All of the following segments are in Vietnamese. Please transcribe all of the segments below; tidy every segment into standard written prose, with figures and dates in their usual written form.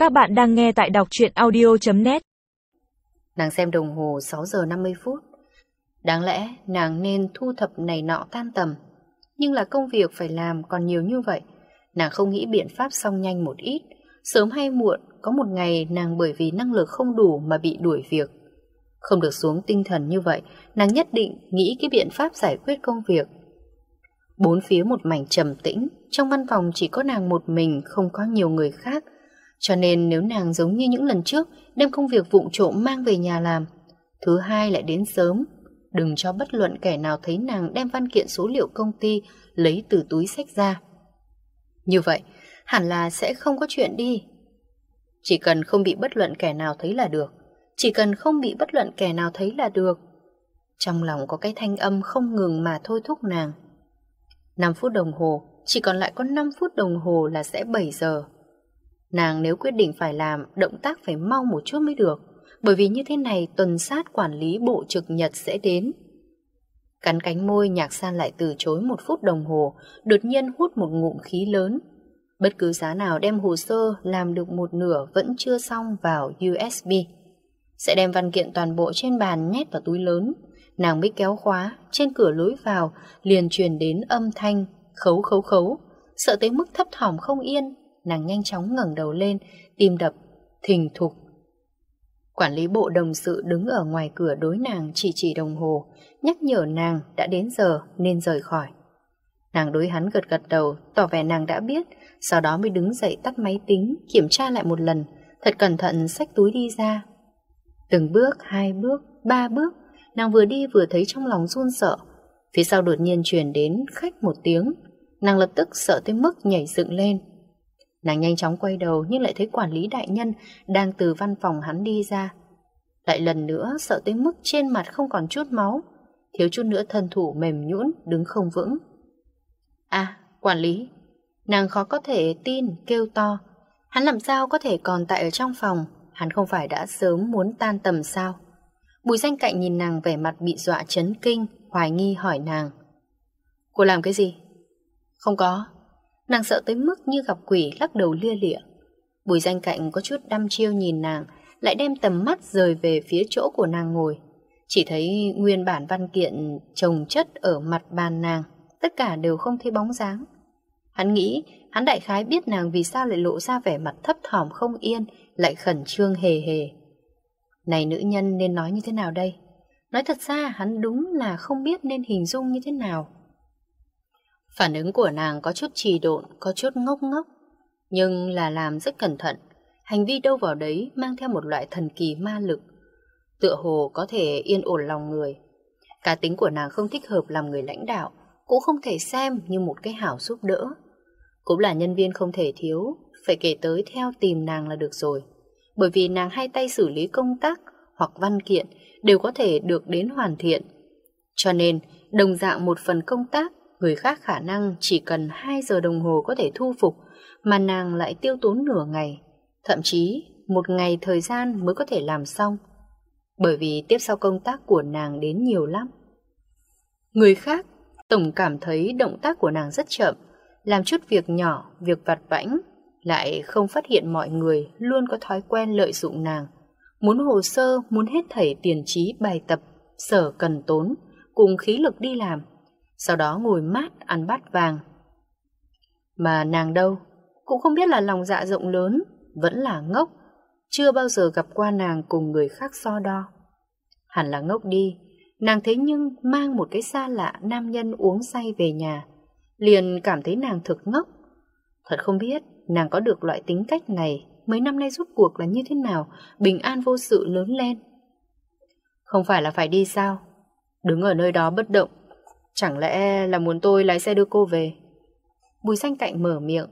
Các bạn đang nghe tại đọc truyện audio.net. Nàng xem đồng hồ 6 giờ 50 phút. Đáng lẽ nàng nên thu thập này nọ tan tầm, nhưng là công việc phải làm còn nhiều như vậy. Nàng không nghĩ biện pháp xong nhanh một ít. Sớm hay muộn, có một ngày nàng bởi vì năng lực không đủ mà bị đuổi việc. Không được xuống tinh thần như vậy, nàng nhất định nghĩ cái biện pháp giải quyết công việc. Bốn phía một mảnh trầm tĩnh, trong văn phòng chỉ có nàng một mình, không có nhiều người khác. Cho nên nếu nàng giống như những lần trước, đem công việc vụng trộm mang về nhà làm, thứ hai lại đến sớm, đừng cho bất luận kẻ nào thấy nàng đem văn kiện số liệu công ty lấy từ túi xách ra. Như vậy, hẳn là sẽ không có chuyện đi. Chỉ cần không bị bất luận kẻ nào thấy là được. Chỉ cần không bị bất luận kẻ nào thấy là được. Trong lòng có cái thanh âm không ngừng mà thôi thúc nàng. 5 phút đồng hồ, chỉ còn lại có 5 phút đồng hồ là sẽ 7 giờ. Nàng nếu quyết định phải làm, động tác phải mau một chút mới được, bởi vì như thế này tuần sát quản lý bộ trực nhật sẽ đến. Cắn cánh môi, Nhạc San lại từ chối 1 phút đồng hồ, đột nhiên hút một ngụm khí lớn. Bất cứ giá nào đem hồ sơ làm được một nửa vẫn chưa xong vào USB. Sẽ đem văn kiện toàn bộ trên bàn nhét vào túi lớn. Nàng mới kéo khóa, trên cửa lối vào liền truyền đến âm thanh khấu khấu khấu. Sợ tới mức thấp thỏm không yên, nàng nhanh chóng ngẩng đầu lên, tim đập thình thục. Quản lý bộ đồng sự đứng ở ngoài cửa đối nàng chỉ đồng hồ, nhắc nhở nàng đã đến giờ nên rời khỏi. Nàng đối hắn gật gật đầu, tỏ vẻ nàng đã biết, sau đó mới đứng dậy tắt máy tính, kiểm tra lại một lần, thật cẩn thận xách túi đi ra. Từng bước, 2 bước, 3 bước, nàng vừa đi vừa thấy trong lòng run sợ. Phía sau đột nhiên truyền đến khách một tiếng, nàng lập tức sợ tới mức nhảy dựng lên. Nàng nhanh chóng quay đầu nhưng lại thấy quản lý đại nhân đang từ văn phòng hắn đi ra. Lại lần nữa sợ tới mức trên mặt không còn chút máu, thiếu chút nữa thân thủ mềm nhũn đứng không vững. À, quản lý. Nàng khó có thể tin, kêu to. Hắn làm sao có thể còn tại ở trong phòng? Hắn không phải đã sớm muốn tan tầm sao? Bùi Danh Cạnh nhìn nàng vẻ mặt bị dọa chấn kinh, hoài nghi hỏi nàng. Cô làm cái gì? Không có. Nàng sợ tới mức như gặp quỷ, lắc đầu lia lịa. Bùi Danh Cạnh có chút đăm chiêu nhìn nàng, lại đem tầm mắt rời về phía chỗ của nàng ngồi. Chỉ thấy nguyên bản văn kiện chồng chất ở mặt bàn nàng, tất cả đều không thấy bóng dáng. Hắn nghĩ, hắn đại khái biết nàng vì sao lại lộ ra vẻ mặt thấp thỏm không yên, lại khẩn trương hề hề. Này nữ nhân nên nói như thế nào đây? Nói thật ra hắn đúng là không biết nên hình dung như thế nào. Phản ứng của nàng có chút trì độn, có chút ngốc ngốc, nhưng là làm rất cẩn thận. Hành vi đâu vào đấy mang theo một loại thần kỳ ma lực, tựa hồ có thể yên ổn lòng người. Cá tính của nàng không thích hợp làm người lãnh đạo, cũng không thể xem như một cái hảo giúp đỡ. Cũng là nhân viên không thể thiếu, phải kể tới theo tìm nàng là được rồi. Bởi vì nàng hay tay xử lý công tác hoặc văn kiện đều có thể được đến hoàn thiện. Cho nên, đồng dạng một phần công tác, người khác khả năng chỉ cần 2 giờ đồng hồ có thể thu phục, mà nàng lại tiêu tốn nửa ngày, thậm chí 1 ngày thời gian mới có thể làm xong. Bởi vì tiếp sau công tác của nàng đến nhiều lắm. Người khác tổng cảm thấy động tác của nàng rất chậm, làm chút việc nhỏ, việc vặt vãnh, lại không phát hiện mọi người luôn có thói quen lợi dụng nàng. Muốn hồ sơ, muốn hết thảy tiền trí bài tập, sở cần tốn, cùng khí lực đi làm, sau đó ngồi mát ăn bát vàng. Mà nàng đâu, cũng không biết là lòng dạ rộng lớn, vẫn là ngốc, chưa bao giờ gặp qua nàng cùng người khác so đo. Hẳn là ngốc đi, nàng thế nhưng mang một cái xa lạ nam nhân uống say về nhà, liền cảm thấy nàng thực ngốc. Thật không biết nàng có được loại tính cách này mấy năm nay rút cuộc là như thế nào, bình an vô sự lớn lên. Không phải là phải đi sao? Đứng ở nơi đó bất động, chẳng lẽ là muốn tôi lái xe đưa cô về? Bùi Danh Cạnh mở miệng.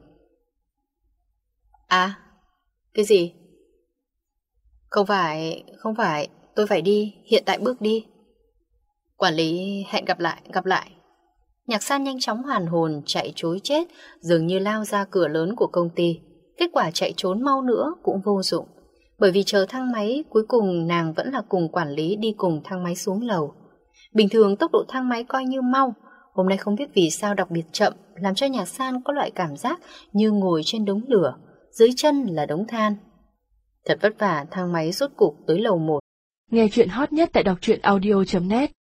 À, cái gì? Không phải, tôi phải đi, hiện tại bước đi. Quản lý hẹn gặp lại. Nhạc San nhanh chóng hoàn hồn, chạy trối chết, dường như lao ra cửa lớn của công ty. Kết quả chạy trốn mau nữa cũng vô dụng, bởi vì chờ thang máy, cuối cùng nàng vẫn là cùng quản lý đi cùng thang máy xuống lầu. Bình thường tốc độ thang máy coi như mau, hôm nay không biết vì sao đặc biệt chậm, làm cho Nhạc San có loại cảm giác như ngồi trên đống lửa, dưới chân là đống than. Thật vất vả thang máy rốt cục tới lầu 1. Nghe chuyện hot nhất tại đọc truyện audio.net